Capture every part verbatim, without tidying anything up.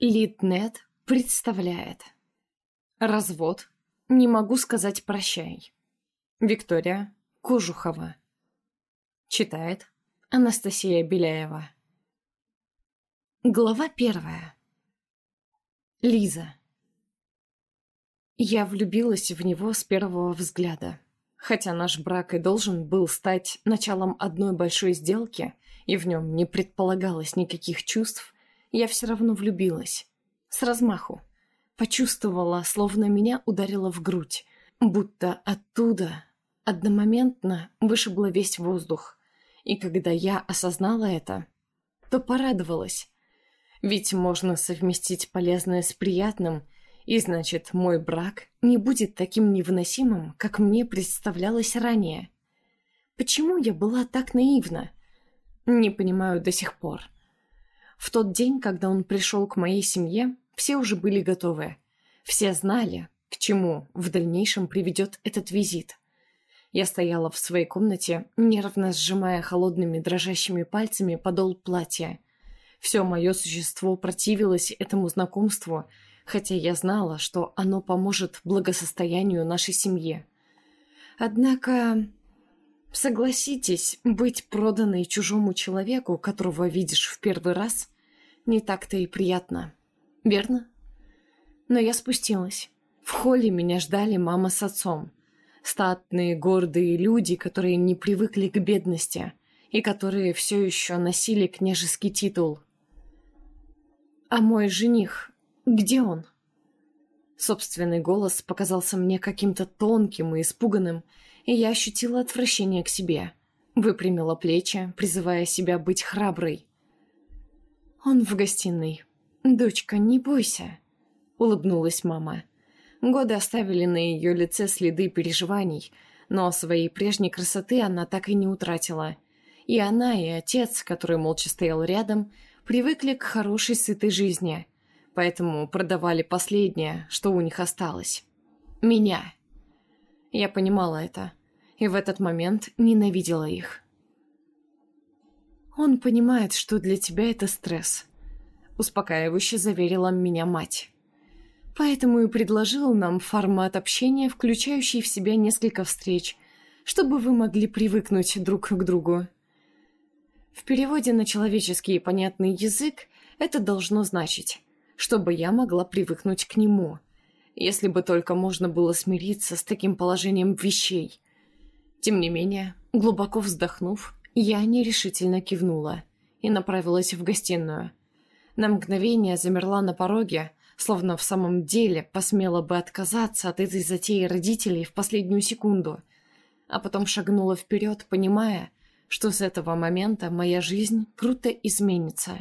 Литнет представляет. Развод. Не могу сказать прощай. Виктория Кожухова. Читает Анастасия Беляева. Глава первая. Лиза. Я влюбилась в него с первого взгляда. Хотя наш брак и должен был стать началом одной большой сделки, и в нем не предполагалось никаких чувств, я все равно влюбилась. С размаху. Почувствовала, словно меня ударило в грудь, будто оттуда одномоментно вышибло весь воздух. И когда я осознала это, то порадовалась. Ведь можно совместить полезное с приятным, и значит, мой брак не будет таким невыносимым, как мне представлялось ранее. Почему я была так наивна? Не понимаю до сих пор. В тот день, когда он пришел к моей семье, все уже были готовы. Все знали, к чему в дальнейшем приведет этот визит. Я стояла в своей комнате, нервно сжимая холодными дрожащими пальцами подол платья. Все мое существо противилось этому знакомству, хотя я знала, что оно поможет благосостоянию нашей семьи. Однако, согласитесь, быть проданной чужому человеку, которого видишь в первый раз, не так-то и приятно. Верно? Но я спустилась. В холле меня ждали мама с отцом. Статные, гордые люди, которые не привыкли к бедности и которые все еще носили княжеский титул. А мой жених, где он? Собственный голос показался мне каким-то тонким и испуганным, и я ощутила отвращение к себе. Выпрямила плечи, призывая себя быть храброй. Он в гостиной. «Дочка, не бойся», — улыбнулась мама. Годы оставили на ее лице следы переживаний, но своей прежней красоты она так и не утратила. И она, и отец, который молча стоял рядом, привыкли к хорошей, сытой жизни, поэтому продавали последнее, что у них осталось. Меня. Я понимала это, и в этот момент ненавидела их. «Он понимает, что для тебя это стресс», — успокаивающе заверила меня мать. «Поэтому и предложил нам формат общения, включающий в себя несколько встреч, чтобы вы могли привыкнуть друг к другу». В переводе на человеческий и понятный язык это должно значить, чтобы я могла привыкнуть к нему, если бы только можно было смириться с таким положением вещей. Тем не менее, глубоко вздохнув, я нерешительно кивнула и направилась в гостиную. На мгновение замерла на пороге, словно в самом деле посмела бы отказаться от этой затеи родителей в последнюю секунду, а потом шагнула вперед, понимая, что с этого момента моя жизнь круто изменится.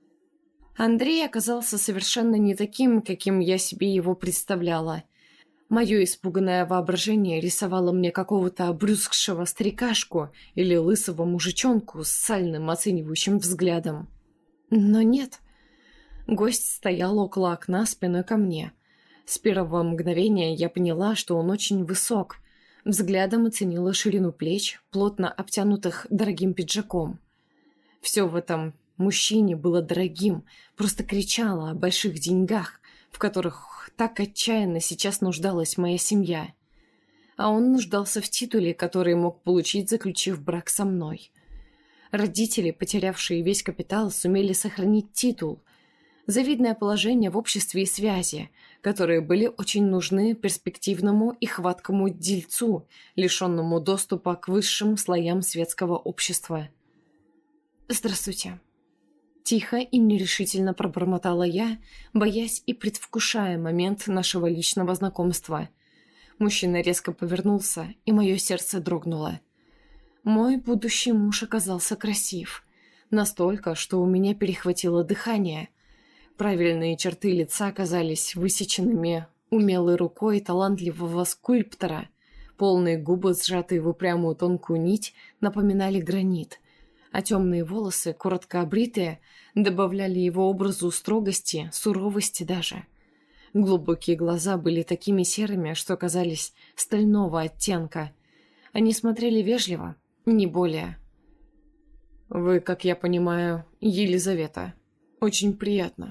Андрей оказался совершенно не таким, каким я себе его представляла. Мое испуганное воображение рисовало мне какого-то обрюзгшего старикашку или лысого мужичонку с сальным оценивающим взглядом. Но нет. Гость стоял около окна спиной ко мне. С первого мгновения я поняла, что он очень высок. Взглядом оценила ширину плеч, плотно обтянутых дорогим пиджаком. Все в этом мужчине было дорогим, просто кричало о больших деньгах, в которых так отчаянно сейчас нуждалась моя семья. А он нуждался в титуле, который мог получить, заключив брак со мной. Родители, потерявшие весь капитал, сумели сохранить титул. Завидное положение в обществе и связи, которые были очень нужны перспективному и хваткому дельцу, лишенному доступа к высшим слоям светского общества. «Здравствуйте». Тихо и нерешительно пробормотала я, боясь и предвкушая момент нашего личного знакомства. Мужчина резко повернулся, и мое сердце дрогнуло. Мой будущий муж оказался красив. Настолько, что у меня перехватило дыхание. Правильные черты лица казались высеченными умелой рукой талантливого скульптора. Полные губы, сжатые в упрямую тонкую нить, напоминали гранит, а темные волосы, коротко обритые, добавляли его образу строгости, суровости даже. Глубокие глаза были такими серыми, что казались стального оттенка. Они смотрели вежливо, не более. «Вы, как я понимаю, Елизавета. Очень приятно.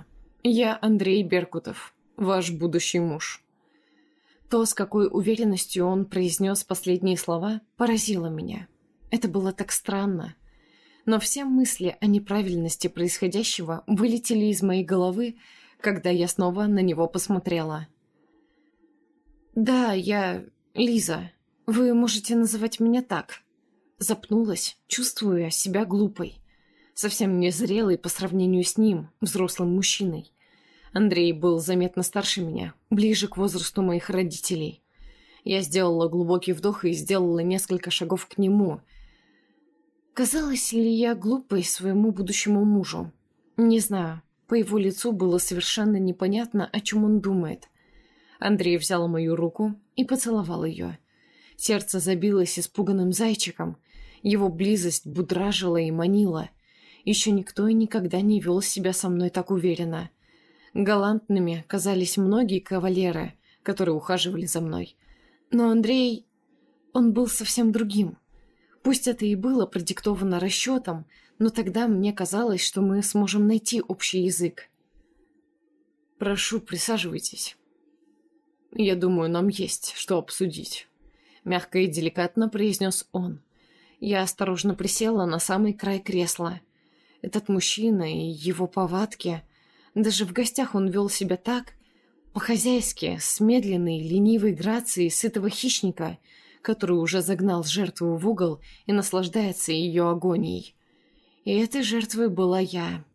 Я Андрей Беркутов, ваш будущий муж». То, с какой уверенностью он произнес последние слова, поразило меня. Это было так странно. Но все мысли о неправильности происходящего вылетели из моей головы, когда я снова на него посмотрела. «Да, я Лиза. Вы можете называть меня так». Запнулась, чувствуя себя глупой. Совсем незрелой по сравнению с ним, взрослым мужчиной. Андрей был заметно старше меня, ближе к возрасту моих родителей. Я сделала глубокий вдох и сделала несколько шагов к нему. Казалась ли я глупой своему будущему мужу? Не знаю. По его лицу было совершенно непонятно, о чем он думает. Андрей взял мою руку и поцеловал ее. Сердце забилось испуганным зайчиком. Его близость будражила и манила. Еще никто и никогда не вел себя со мной так уверенно. Галантными казались многие кавалеры, которые ухаживали за мной. Но Андрей... он был совсем другим. Пусть это и было продиктовано расчетом, но тогда мне казалось, что мы сможем найти общий язык. «Прошу, присаживайтесь. Я думаю, нам есть что обсудить», — мягко и деликатно произнес он. Я осторожно присела на самый край кресла. Этот мужчина и его повадки... Даже в гостях он вел себя так, по-хозяйски, с медленной, ленивой грацией сытого хищника, который уже загнал жертву в угол и наслаждается ее агонией. И этой жертвой была я.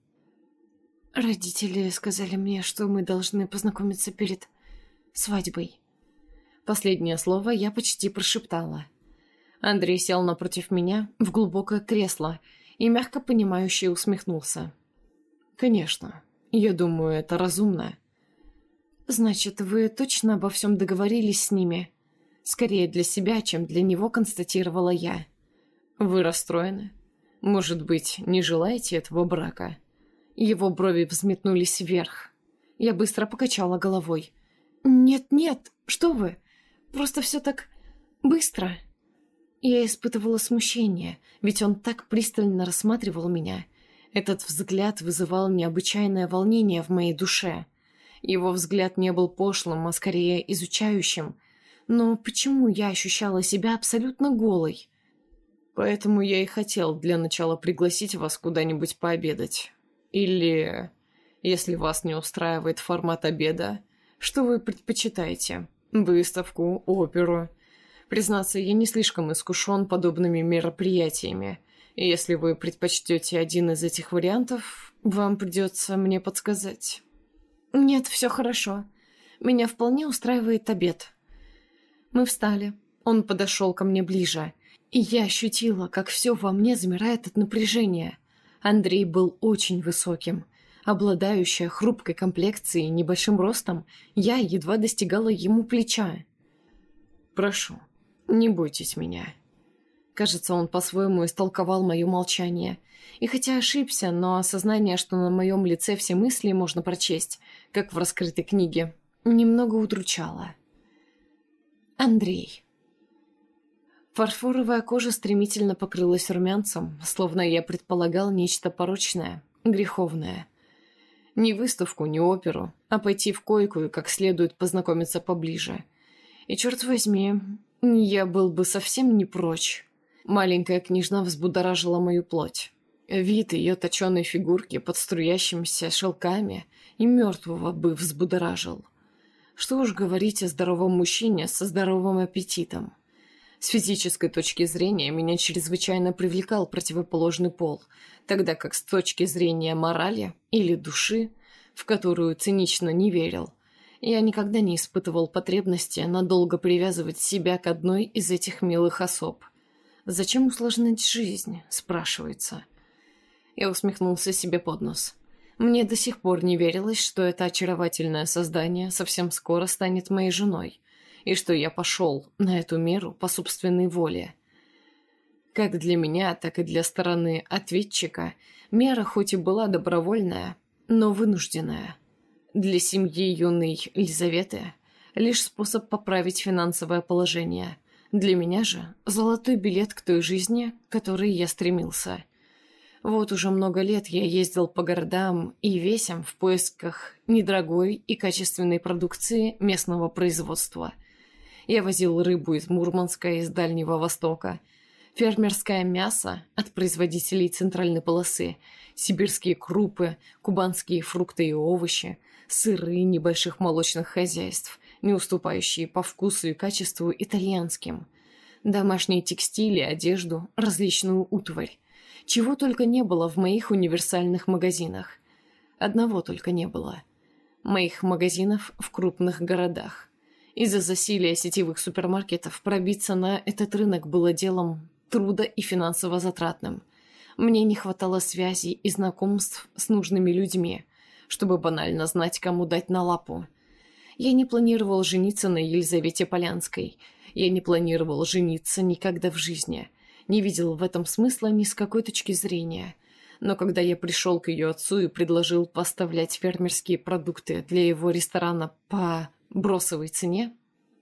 Родители сказали мне, что мы должны познакомиться перед свадьбой. Последнее слово я почти прошептала. Андрей сел напротив меня в глубокое кресло и мягко понимающе усмехнулся. «Конечно. Я думаю, это разумно». «Значит, вы точно обо всем договорились с ними?» Скорее для себя, чем для него, констатировала я. «Вы расстроены? Может быть, не желаете этого брака?» Его брови взметнулись вверх. Я быстро покачала головой. «Нет-нет, что вы? Просто все так быстро». Я испытывала смущение, ведь он так пристально рассматривал меня. Этот взгляд вызывал необычайное волнение в моей душе. Его взгляд не был пошлым, а скорее изучающим. Но почему я ощущала себя абсолютно голой? Поэтому я и хотел для начала пригласить вас куда-нибудь пообедать. Или, если вас не устраивает формат обеда, что вы предпочитаете? Выставку, оперу? Признаться, я не слишком искушен подобными мероприятиями. И если вы предпочтете один из этих вариантов, вам придется мне подсказать». «Нет, все хорошо. Меня вполне устраивает обед». Мы встали. Он подошел ко мне ближе. И я ощутила, как все во мне замирает от напряжения. Андрей был очень высоким. Обладающая хрупкой комплекцией и небольшим ростом, я едва достигала ему плеча. «Прошу, не бойтесь меня». Кажется, он по-своему истолковал мое молчание. И хотя ошибся, но осознание, что на моем лице все мысли можно прочесть, как в раскрытой книге, немного удручало. «Андрей». Фарфоровая кожа стремительно покрылась румянцем, словно я предполагал нечто порочное, греховное. Не выставку, не оперу, а пойти в койку и как следует познакомиться поближе. И, черт возьми, я был бы совсем не прочь. Маленькая княжна взбудоражила мою плоть. Вид ее точеной фигурки под струящимися шелками и мертвого бы взбудоражил. Что уж говорить о здоровом мужчине со здоровым аппетитом. С физической точки зрения меня чрезвычайно привлекал противоположный пол, тогда как с точки зрения морали или души, в которую цинично не верил, я никогда не испытывал потребности надолго привязывать себя к одной из этих милых особ. «Зачем усложнять жизнь?» – спрашивается. Я усмехнулся себе под нос. Мне до сих пор не верилось, что это очаровательное создание совсем скоро станет моей женой, и что я пошел на эту меру по собственной воле. Как для меня, так и для стороны ответчика мера хоть и была добровольная, но вынужденная. Для семьи юной Елизаветы лишь способ поправить финансовое положение. Для меня же золотой билет к той жизни, к которой я стремился. Вот уже много лет я ездил по городам и весям в поисках недорогой и качественной продукции местного производства. Я возил рыбу из Мурманска, из Дальнего Востока, фермерское мясо от производителей центральной полосы, сибирские крупы, кубанские фрукты и овощи, сыры небольших молочных хозяйств, не уступающие по вкусу и качеству итальянским, домашние текстили, одежду, различную утварь. Чего только не было в моих универсальных магазинах. Одного только не было. Моих магазинов в крупных городах. Из-за засилия сетевых супермаркетов пробиться на этот рынок было делом трудо и финансово затратным. Мне не хватало связей и знакомств с нужными людьми, чтобы банально знать, кому дать на лапу. Я не планировал жениться на Елизавете Полянской. Я не планировал жениться никогда в жизни. Не видел в этом смысла ни с какой точки зрения. Но когда я пришел к ее отцу и предложил поставлять фермерские продукты для его ресторана по бросовой цене,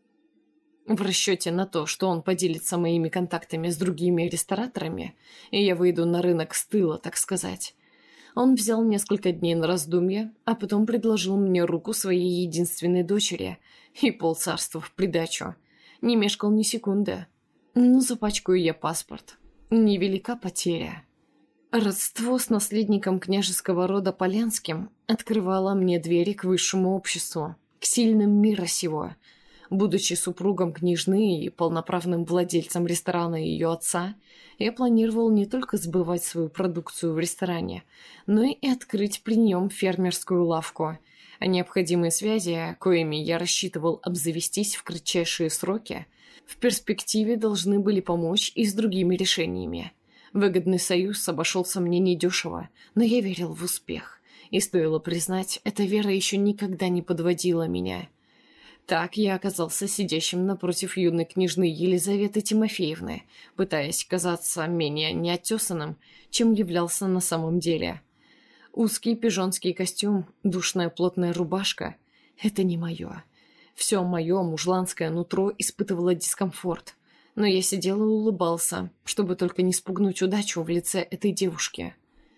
в расчете на то, что он поделится моими контактами с другими рестораторами, и я выйду на рынок с тыла, так сказать, он взял несколько дней на раздумье, а потом предложил мне руку своей единственной дочери и полцарства в придачу. Не мешкал ни секунды. Ну, запачкаю я паспорт. Невелика потеря. Родство с наследником княжеского рода Полянским открывало мне двери к высшему обществу, к сильным мира сего. Будучи супругом княжны и полноправным владельцем ресторана ее отца, я планировал не только сбывать свою продукцию в ресторане, но и открыть при нем фермерскую лавку, а необходимые связи, коими я рассчитывал обзавестись в кратчайшие сроки, в перспективе должны были помочь и с другими решениями. Выгодный союз обошелся мне недешево, но я верил в успех. И стоило признать, эта вера еще никогда не подводила меня. Так я оказался сидящим напротив юной княжны Елизаветы Тимофеевны, пытаясь казаться менее неотесанным, чем являлся на самом деле. Узкий пижонский костюм, душная плотная рубашка — это не мое. Все мое мужланское нутро испытывало дискомфорт, но я сидел и улыбался, чтобы только не спугнуть удачу в лице этой девушки.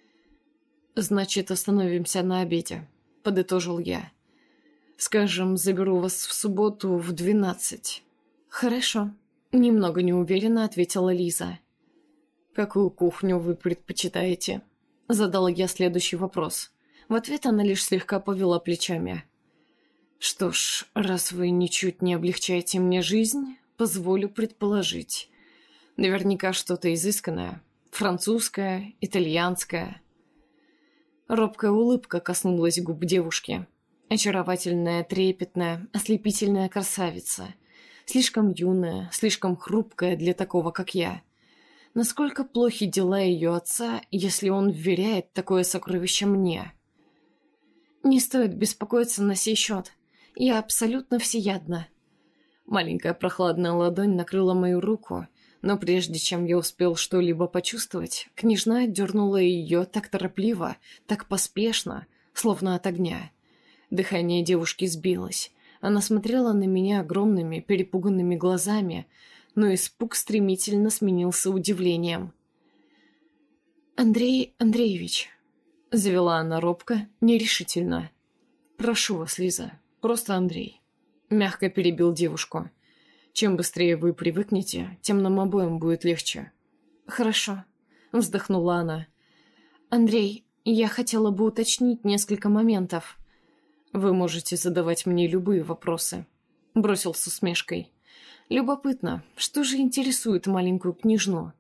«Значит, остановимся на обеде», — подытожил я. «Скажем, заберу вас в субботу в двенадцать». «Хорошо», — немного неуверенно ответила Лиза. «Какую кухню вы предпочитаете?» — задала я следующий вопрос. В ответ она лишь слегка повела плечами. «Что ж, раз вы ничуть не облегчаете мне жизнь, позволю предположить. Наверняка что-то изысканное. Французское, итальянское». Робкая улыбка коснулась губ девушки. Очаровательная, трепетная, ослепительная красавица. Слишком юная, слишком хрупкая для такого, как я. Насколько плохи дела ее отца, если он вверяет такое сокровище мне? «Не стоит беспокоиться на сей счет. Я абсолютно всеядна». Маленькая прохладная ладонь накрыла мою руку, но прежде чем я успел что-либо почувствовать, княжна отдернула ее так торопливо, так поспешно, словно от огня. Дыхание девушки сбилось. Она смотрела на меня огромными, перепуганными глазами, но испуг стремительно сменился удивлением. «Андрей Андреевич», — завела она робко, нерешительно. «Прошу вас, Лиза, просто Андрей», — мягко перебил девушку. «Чем быстрее вы привыкнете, тем нам обоим будет легче». «Хорошо», — вздохнула она. «Андрей, я хотела бы уточнить несколько моментов». «Вы можете задавать мне любые вопросы», — бросил с усмешкой. «Любопытно, что же интересует маленькую княжну?»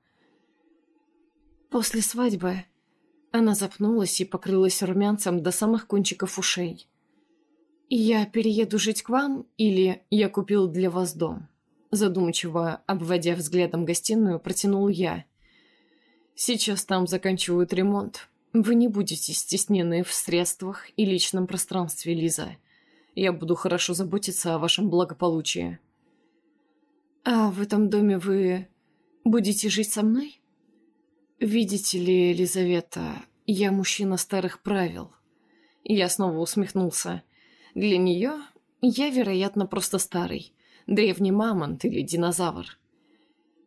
«После свадьбы...» Она запнулась и покрылась румянцем до самых кончиков ушей. «Я перееду жить к вам или я купил для вас дом?» Задумчиво, обводя взглядом гостиную, протянул я. «Сейчас там заканчивают ремонт. Вы не будете стеснены в средствах и личном пространстве, Лиза. Я буду хорошо заботиться о вашем благополучии». «А в этом доме вы будете жить со мной?» «Видите ли, Елизавета, я мужчина старых правил». Я снова усмехнулся. «Для нее я, вероятно, просто старый, древний мамонт или динозавр».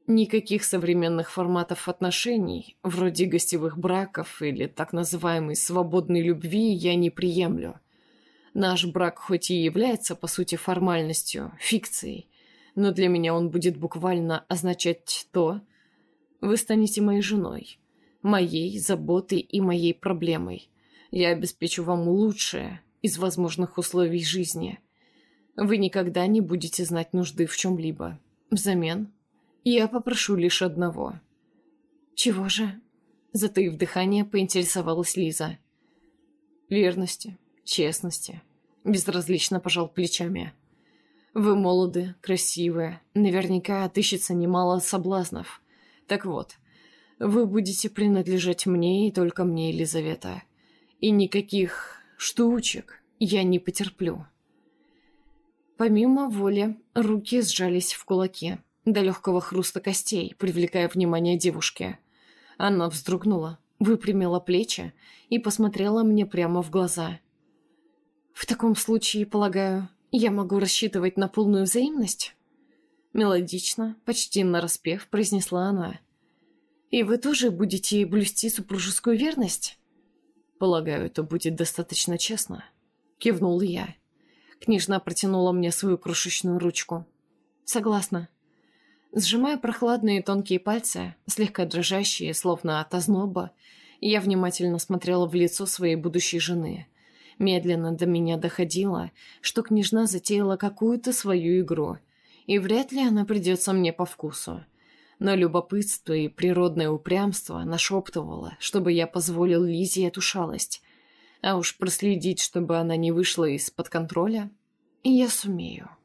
Никаких современных форматов отношений, вроде гостевых браков или так называемой свободной любви, я не приемлю. Наш брак хоть и является, по сути, формальностью, фикцией, но для меня он будет буквально означать то: вы станете моей женой, моей заботой и моей проблемой. Я обеспечу вам лучшее из возможных условий жизни. Вы никогда не будете знать нужды в чем-либо. Взамен я попрошу лишь одного. Чего же? Затаив дыхание, поинтересовалась Лиза. Верности, честности. Безразлично пожал плечами. Вы молоды, красивые, наверняка отыщется немало соблазнов. Так вот, вы будете принадлежать мне и только мне, Елизавета. И никаких штучек я не потерплю. Помимо воли, руки сжались в кулаки, до легкого хруста костей, привлекая внимание девушки. Она вздрогнула, выпрямила плечи и посмотрела мне прямо в глаза. «В таком случае, полагаю, я могу рассчитывать на полную взаимность?» Мелодично, почти нараспев, произнесла она. «И вы тоже будете блюсти супружескую верность?» «Полагаю, это будет достаточно честно», — кивнул я. Княжна протянула мне свою крошечную ручку. «Согласна». Сжимая прохладные тонкие пальцы, слегка дрожащие, словно от озноба, я внимательно смотрела в лицо своей будущей жены. Медленно до меня доходило, что княжна затеяла какую-то свою игру, и вряд ли она придется мне по вкусу. Но любопытство и природное упрямство нашептывало, чтобы я позволил Лизе эту шалость. А уж проследить, чтобы она не вышла из-под контроля, я сумею.